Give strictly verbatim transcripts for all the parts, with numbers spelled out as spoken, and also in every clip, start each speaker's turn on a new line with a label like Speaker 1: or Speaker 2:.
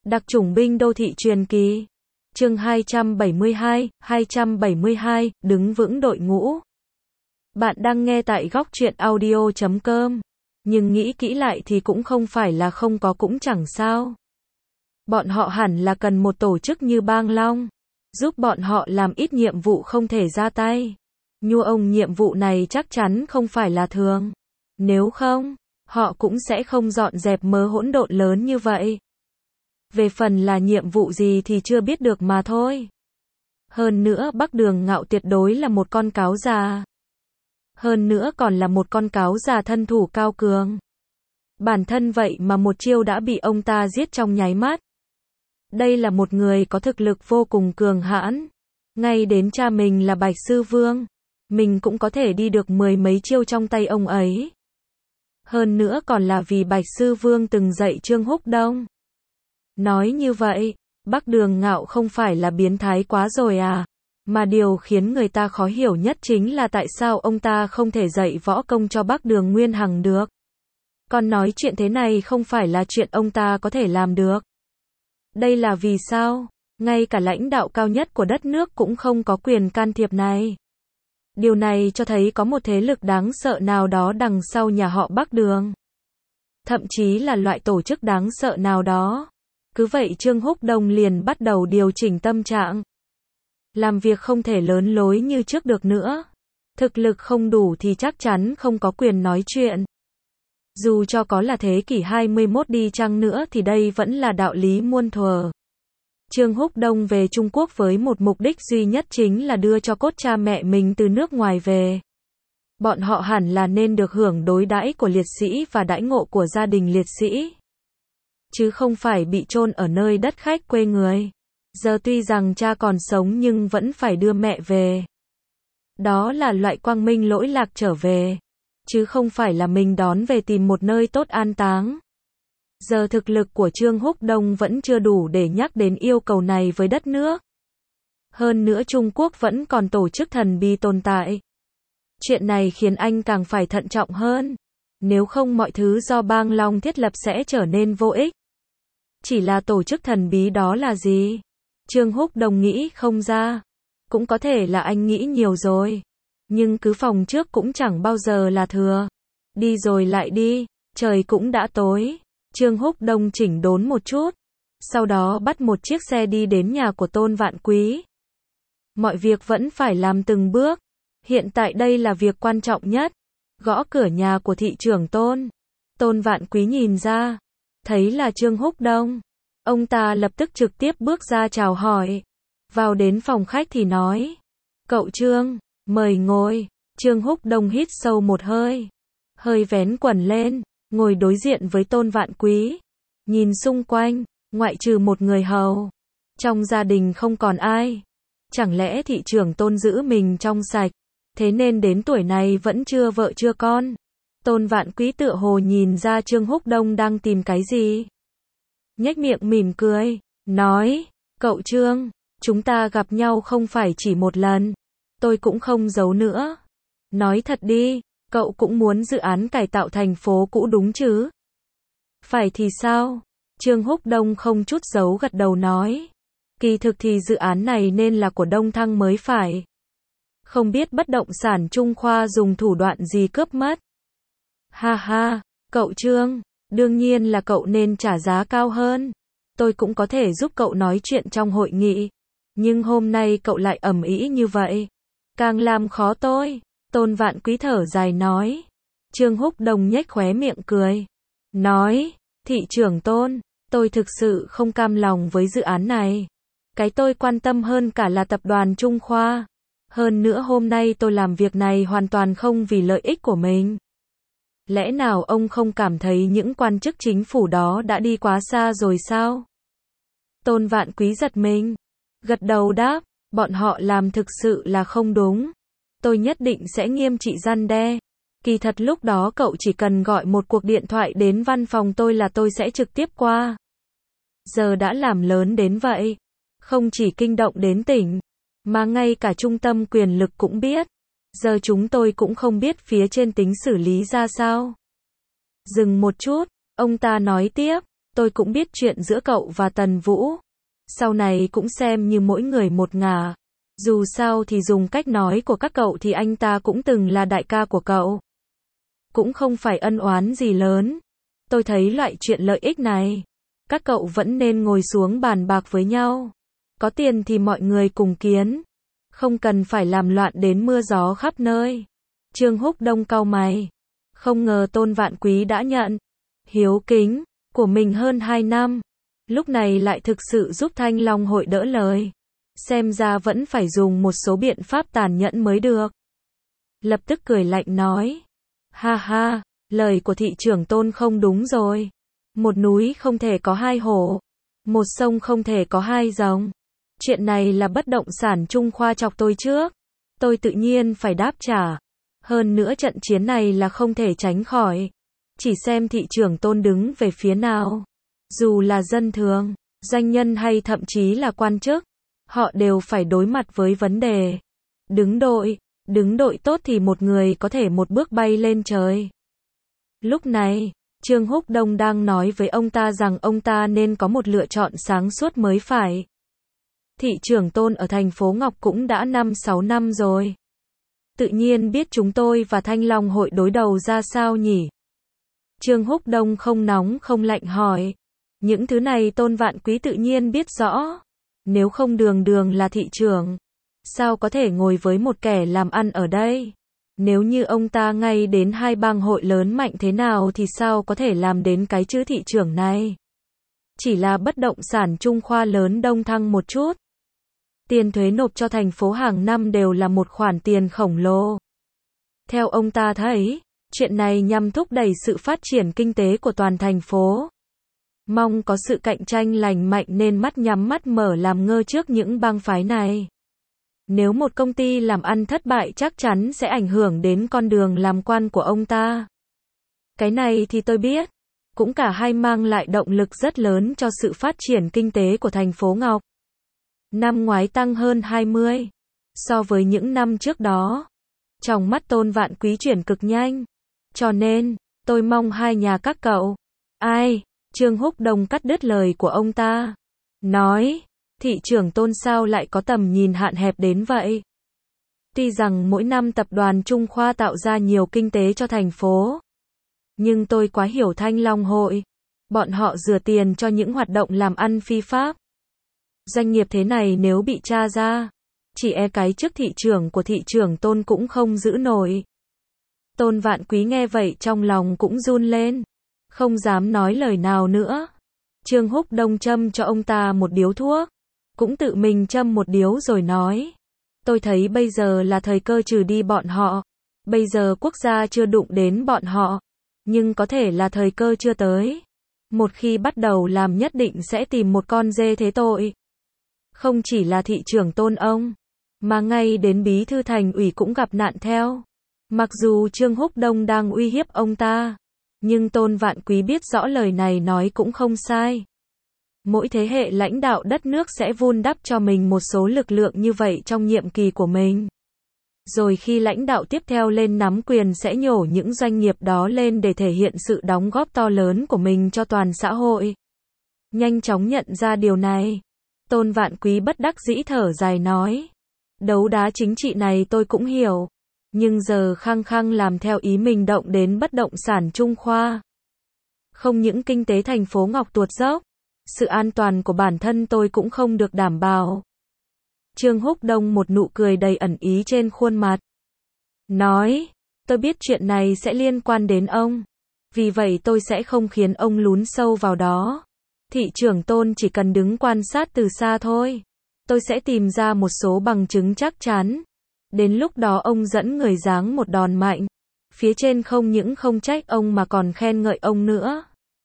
Speaker 1: Đặc chủng binh đô thị truyền kỳ. Chương hai trăm bảy mươi hai, hai trăm bảy mươi hai, đứng vững đội ngũ. Bạn đang nghe tại góc truyện audio chấm com. Nhưng nghĩ kỹ lại thì cũng không phải là không có cũng chẳng sao. Bọn họ hẳn là cần một tổ chức như Bang Long, giúp bọn họ làm ít nhiệm vụ không thể ra tay. Nhu ông nhiệm vụ này chắc chắn không phải là thường. Nếu không, họ cũng sẽ không dọn dẹp mớ hỗn độn lớn như vậy. Về phần là nhiệm vụ gì thì chưa biết được mà thôi. Hơn nữa Bắc Đường Ngạo tuyệt đối là một con cáo già. Hơn nữa còn là một con cáo già thân thủ cao cường. Bản thân vậy mà một chiêu đã bị ông ta giết trong nháy mắt. Đây là một người có thực lực vô cùng cường hãn. Ngay đến cha mình là Bạch Sư Vương, mình cũng có thể đi được mười mấy chiêu trong tay ông ấy. Hơn nữa còn là vì Bạch Sư Vương từng dạy Trương Húc Đông. Nói như vậy, Bắc Đường Ngạo không phải là biến thái quá rồi à? Mà điều khiến người ta khó hiểu nhất chính là tại sao ông ta không thể dạy võ công cho Bắc Đường Nguyên Hằng được. Còn nói chuyện thế này không phải là chuyện ông ta có thể làm được. Đây là vì sao? Ngay cả lãnh đạo cao nhất của đất nước cũng không có quyền can thiệp này. Điều này cho thấy có một thế lực đáng sợ nào đó đằng sau nhà họ Bắc Đường. Thậm chí là loại tổ chức đáng sợ nào đó. Cứ vậy Trương Húc Đông liền bắt đầu điều chỉnh tâm trạng. Làm việc không thể lớn lối như trước được nữa. Thực lực không đủ thì chắc chắn không có quyền nói chuyện. Dù cho có là thế kỷ hai mươi mốt đi chăng nữa thì đây vẫn là đạo lý muôn thuở. Trương Húc Đông về Trung Quốc với một mục đích duy nhất chính là đưa cho cốt cha mẹ mình từ nước ngoài về. Bọn họ hẳn là nên được hưởng đối đãi của liệt sĩ và đãi ngộ của gia đình liệt sĩ. Chứ không phải bị chôn ở nơi đất khách quê người. Giờ tuy rằng cha còn sống nhưng vẫn phải đưa mẹ về. Đó là loại quang minh lỗi lạc trở về. Chứ không phải là mình đón về tìm một nơi tốt an táng. Giờ thực lực của Trương Húc Đông vẫn chưa đủ để nhắc đến yêu cầu này với đất nước. Hơn nữa Trung Quốc vẫn còn tổ chức thần bí tồn tại. Chuyện này khiến anh càng phải thận trọng hơn. Nếu không mọi thứ do Bang Long thiết lập sẽ trở nên vô ích. Chỉ là tổ chức thần bí đó là gì? Trương Húc Đông nghĩ không ra. Cũng có thể là anh nghĩ nhiều rồi. Nhưng cứ phòng trước cũng chẳng bao giờ là thừa. Đi rồi lại đi, trời cũng đã tối. Trương Húc Đông chỉnh đốn một chút. Sau đó bắt một chiếc xe đi đến nhà của Tôn Vạn Quý. Mọi việc vẫn phải làm từng bước. Hiện tại đây là việc quan trọng nhất. Gõ cửa nhà của thị trưởng Tôn. Tôn Vạn Quý nhìn ra. Thấy là Trương Húc Đông. Ông ta lập tức trực tiếp bước ra chào hỏi. Vào đến phòng khách thì nói. Cậu Trương, mời ngồi. Trương Húc Đông hít sâu một hơi. Hơi vén quần lên. Ngồi đối diện với Tôn Vạn Quý. Nhìn xung quanh. Ngoại trừ một người hầu. Trong gia đình không còn ai. Chẳng lẽ thị trưởng Tôn giữ mình trong sạch. Thế nên đến tuổi này vẫn chưa vợ chưa con. Tôn Vạn Quý tựa hồ nhìn ra Trương Húc Đông đang tìm cái gì. Nhếch miệng mỉm cười. Nói. Cậu Trương. Chúng ta gặp nhau không phải chỉ một lần. Tôi cũng không giấu nữa. Nói thật đi. Cậu cũng muốn dự án cải tạo thành phố cũ đúng chứ? Phải thì sao? Trương Húc Đông không chút giấu gật đầu nói. Kỳ thực thì dự án này nên là của Đông Thăng mới phải. Không biết bất động sản Trung Khoa dùng thủ đoạn gì cướp mất. Ha ha, cậu Trương, đương nhiên là cậu nên trả giá cao hơn. Tôi cũng có thể giúp cậu nói chuyện trong hội nghị. Nhưng hôm nay cậu lại ầm ĩ như vậy. Càng làm khó tôi. Tôn Vạn Quý thở dài nói. Trương Húc Đông nhếch khóe miệng cười. Nói, thị trưởng Tôn, tôi thực sự không cam lòng với dự án này. Cái tôi quan tâm hơn cả là tập đoàn Trung Khoa. Hơn nữa hôm nay tôi làm việc này hoàn toàn không vì lợi ích của mình. Lẽ nào ông không cảm thấy những quan chức chính phủ đó đã đi quá xa rồi sao? Tôn Vạn Quý giật mình. Gật đầu đáp, bọn họ làm thực sự là không đúng. Tôi nhất định sẽ nghiêm trị răn đe. Kỳ thật lúc đó cậu chỉ cần gọi một cuộc điện thoại đến văn phòng tôi là tôi sẽ trực tiếp qua. Giờ đã làm lớn đến vậy. Không chỉ kinh động đến tỉnh, mà ngay cả trung tâm quyền lực cũng biết. Giờ chúng tôi cũng không biết phía trên tính xử lý ra sao. Dừng một chút, ông ta nói tiếp. Tôi cũng biết chuyện giữa cậu và Tần Vũ. Sau này cũng xem như mỗi người một ngả. Dù sao thì dùng cách nói của các cậu thì anh ta cũng từng là đại ca của cậu. Cũng không phải ân oán gì lớn. Tôi thấy loại chuyện lợi ích này, các cậu vẫn nên ngồi xuống bàn bạc với nhau. Có tiền thì mọi người cùng kiến. Không cần phải làm loạn đến mưa gió khắp nơi. Trương Húc Đông cau mày. Không ngờ Tôn Vạn Quý đã nhận hiếu kính của mình hơn hai năm. Lúc này lại thực sự giúp Thanh Long hội đỡ lời. Xem ra vẫn phải dùng một số biện pháp tàn nhẫn mới được. Lập tức cười lạnh nói. Ha ha, lời của thị trưởng Tôn không đúng rồi. Một núi không thể có hai hổ. Một sông không thể có hai rồng. Chuyện này là bất động sản Trung Khoa chọc tôi trước. Tôi tự nhiên phải đáp trả. Hơn nữa trận chiến này là không thể tránh khỏi. Chỉ xem thị trưởng Tôn đứng về phía nào. Dù là dân thường, doanh nhân hay thậm chí là quan chức, họ đều phải đối mặt với vấn đề. Đứng đội, đứng đội tốt thì một người có thể một bước bay lên trời. Lúc này, Trương Húc Đông đang nói với ông ta rằng ông ta nên có một lựa chọn sáng suốt mới phải. Thị trưởng Tôn ở thành phố Ngọc cũng đã năm sáu năm rồi. Tự nhiên biết chúng tôi và Thanh Long hội đối đầu ra sao nhỉ? Trương Húc Đông không nóng không lạnh hỏi. Những thứ này Tôn Vạn Quý tự nhiên biết rõ. Nếu không đường đường là thị trưởng, sao có thể ngồi với một kẻ làm ăn ở đây? Nếu như ông ta ngay đến hai bang hội lớn mạnh thế nào thì sao có thể làm đến cái chữ thị trưởng này? Chỉ là bất động sản Trung Khoa lớn Đông Thăng một chút. Tiền thuế nộp cho thành phố hàng năm đều là một khoản tiền khổng lồ. Theo ông ta thấy, chuyện này nhằm thúc đẩy sự phát triển kinh tế của toàn thành phố. Mong có sự cạnh tranh lành mạnh nên mắt nhắm mắt mở làm ngơ trước những bang phái này. Nếu một công ty làm ăn thất bại chắc chắn sẽ ảnh hưởng đến con đường làm quan của ông ta. Cái này thì tôi biết. Cũng cả hai mang lại động lực rất lớn cho sự phát triển kinh tế của thành phố Ngọc. Năm ngoái tăng hơn hai mươi so với những năm trước đó. Trong mắt Tôn Vạn Quý chuyển cực nhanh. Cho nên, tôi mong hai nhà các cậu. Ai? Trương Húc Đông cắt đứt lời của ông ta. Nói, thị trưởng Tôn sao lại có tầm nhìn hạn hẹp đến vậy? Tuy rằng mỗi năm tập đoàn Trung Khoa tạo ra nhiều kinh tế cho thành phố. Nhưng tôi quá hiểu Thanh Long hội. Bọn họ rửa tiền cho những hoạt động làm ăn phi pháp. Doanh nghiệp thế này nếu bị tra ra, chỉ e cái chức thị trưởng của thị trưởng Tôn cũng không giữ nổi. Tôn Vạn Quý nghe vậy trong lòng cũng run lên. Không dám nói lời nào nữa. Trương Húc Đông châm cho ông ta một điếu thuốc. Cũng tự mình châm một điếu rồi nói. Tôi thấy bây giờ là thời cơ trừ đi bọn họ. Bây giờ quốc gia chưa đụng đến bọn họ. Nhưng có thể là thời cơ chưa tới. Một khi bắt đầu làm nhất định sẽ tìm một con dê thế tội. Không chỉ là thị trưởng Tôn ông, mà ngay đến bí thư thành ủy cũng gặp nạn theo. Mặc dù Trương Húc Đông đang uy hiếp ông ta, nhưng Tôn Vạn Quý biết rõ lời này nói cũng không sai. Mỗi thế hệ lãnh đạo đất nước sẽ vun đắp cho mình một số lực lượng như vậy trong nhiệm kỳ của mình. Rồi khi lãnh đạo tiếp theo lên nắm quyền sẽ nhổ những doanh nghiệp đó lên để thể hiện sự đóng góp to lớn của mình cho toàn xã hội. Nhanh chóng nhận ra điều này, Tôn Vạn Quý bất đắc dĩ thở dài nói. Đấu đá chính trị này tôi cũng hiểu. Nhưng giờ khăng khăng làm theo ý mình động đến bất động sản Trung Khoa. Không những kinh tế thành phố Ngọc tuột dốc, sự an toàn của bản thân tôi cũng không được đảm bảo. Trương Húc Đông một nụ cười đầy ẩn ý trên khuôn mặt. Nói, tôi biết chuyện này sẽ liên quan đến ông. Vì vậy tôi sẽ không khiến ông lún sâu vào đó. Thị trưởng Tôn chỉ cần đứng quan sát từ xa thôi. Tôi sẽ tìm ra một số bằng chứng chắc chắn. Đến lúc đó ông dẫn người giáng một đòn mạnh. Phía trên không những không trách ông mà còn khen ngợi ông nữa.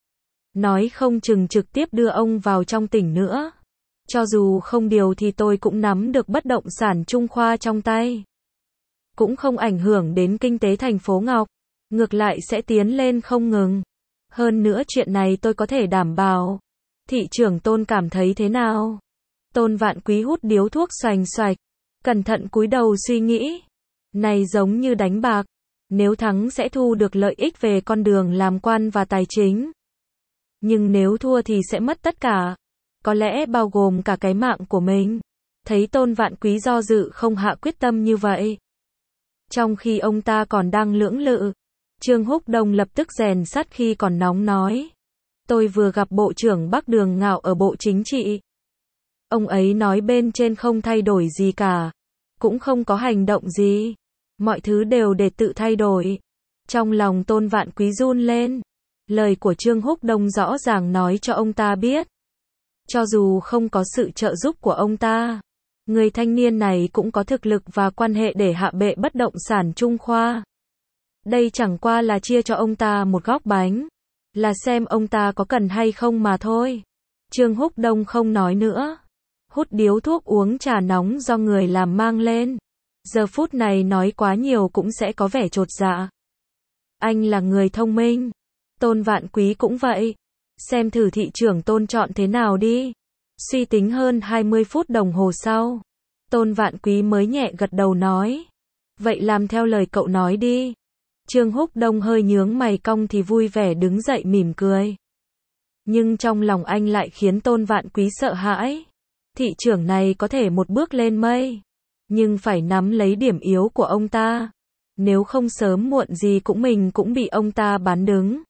Speaker 1: Nói không chừng trực tiếp đưa ông vào trong tỉnh nữa. Cho dù không điều thì tôi cũng nắm được bất động sản Trung Khoa trong tay. Cũng không ảnh hưởng đến kinh tế thành phố Ngọc. Ngược lại sẽ tiến lên không ngừng. Hơn nữa chuyện này tôi có thể đảm bảo. Thị trưởng Tôn cảm thấy thế nào? Tôn Vạn Quý hút điếu thuốc xoành xoạch. Cẩn thận cúi đầu suy nghĩ. Này giống như đánh bạc. Nếu thắng sẽ thu được lợi ích về con đường làm quan và tài chính. Nhưng nếu thua thì sẽ mất tất cả. Có lẽ bao gồm cả cái mạng của mình. Thấy Tôn Vạn Quý do dự không hạ quyết tâm như vậy. Trong khi ông ta còn đang lưỡng lự, Trương Húc Đông lập tức rèn sắt khi còn nóng nói. Tôi vừa gặp Bộ trưởng Bắc Đường Ngạo ở Bộ Chính trị. Ông ấy nói bên trên không thay đổi gì cả. Cũng không có hành động gì. Mọi thứ đều để tự thay đổi. Trong lòng Tôn Vạn Quý run lên. Lời của Trương Húc Đông rõ ràng nói cho ông ta biết. Cho dù không có sự trợ giúp của ông ta, người thanh niên này cũng có thực lực và quan hệ để hạ bệ bất động sản Trung Khoa. Đây chẳng qua là chia cho ông ta một góc bánh. Là xem ông ta có cần hay không mà thôi. Trương Húc Đông không nói nữa. Hút điếu thuốc uống trà nóng do người làm mang lên. Giờ phút này nói quá nhiều cũng sẽ có vẻ chột dạ. Anh là người thông minh. Tôn Vạn Quý cũng vậy. Xem thử thị trưởng Tôn chọn thế nào đi. Suy tính hơn hai mươi phút đồng hồ sau. Tôn Vạn Quý mới nhẹ gật đầu nói. Vậy làm theo lời cậu nói đi. Trương Húc Đông hơi nhướng mày cong thì vui vẻ đứng dậy mỉm cười. Nhưng trong lòng anh lại khiến Tôn Vạn Quý sợ hãi. Thị trưởng này có thể một bước lên mây. Nhưng phải nắm lấy điểm yếu của ông ta. Nếu không sớm muộn gì cũng mình cũng bị ông ta bán đứng.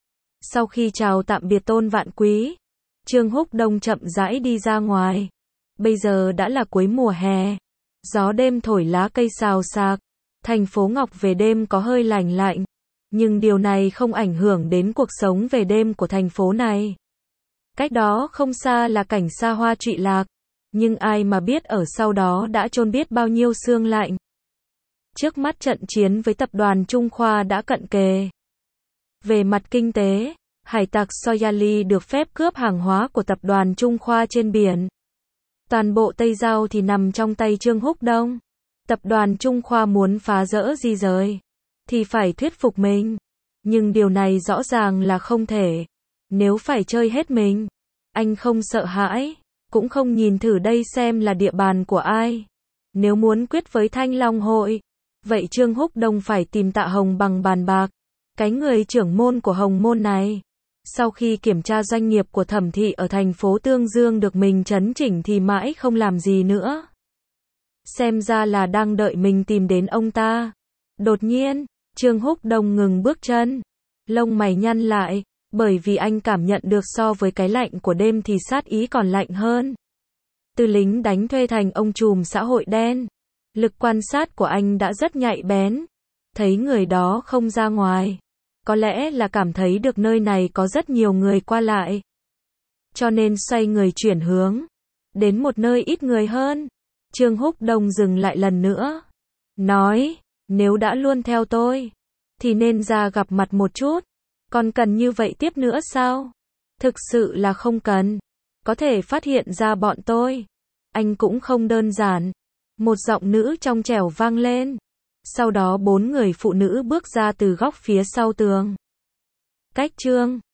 Speaker 1: Sau khi chào tạm biệt Tôn Vạn Quý, Trương Húc Đông chậm rãi đi ra ngoài. Bây giờ đã là cuối mùa hè. Gió đêm thổi lá cây xào xạc. Thành phố Ngọc về đêm có hơi lạnh lạnh. Nhưng điều này không ảnh hưởng đến cuộc sống về đêm của thành phố này. Cách đó không xa là cảnh xa hoa trụy lạc. Nhưng ai mà biết ở sau đó đã chôn biết bao nhiêu xương lạnh. Trước mắt trận chiến với tập đoàn Trung Khoa đã cận kề. Về mặt kinh tế, hải tặc Soyali được phép cướp hàng hóa của tập đoàn Trung Khoa trên biển. Toàn bộ Tây Giao thì nằm trong tay Trương Húc Đông. Tập đoàn Trung Khoa muốn phá rỡ di rời, thì phải thuyết phục mình. Nhưng điều này rõ ràng là không thể. Nếu phải chơi hết mình, anh không sợ hãi, cũng không nhìn thử đây xem là địa bàn của ai. Nếu muốn quyết với Thanh Long Hội, vậy Trương Húc Đông phải tìm Tạ Hồng bằng bàn bạc. Cái người trưởng môn của Hồng Môn này, sau khi kiểm tra doanh nghiệp của Thẩm Thị ở thành phố Tương Dương được mình chấn chỉnh thì mãi không làm gì nữa. Xem ra là đang đợi mình tìm đến ông ta. Đột nhiên, Trương Húc Đông ngừng bước chân. Lông mày nhăn lại, bởi vì anh cảm nhận được so với cái lạnh của đêm thì sát ý còn lạnh hơn. Từ lính đánh thuê thành ông trùm xã hội đen. Lực quan sát của anh đã rất nhạy bén. Thấy người đó không ra ngoài. Có lẽ là cảm thấy được nơi này có rất nhiều người qua lại. Cho nên xoay người chuyển hướng. Đến một nơi ít người hơn. Trương Húc Đông dừng lại lần nữa. Nói, nếu đã luôn theo tôi, thì nên ra gặp mặt một chút. Còn cần như vậy tiếp nữa sao? Thực sự là không cần. Có thể phát hiện ra bọn tôi. Anh cũng không đơn giản. Một giọng nữ trong trẻo vang lên. Sau đó bốn người phụ nữ bước ra từ góc phía sau tường. Cách Trương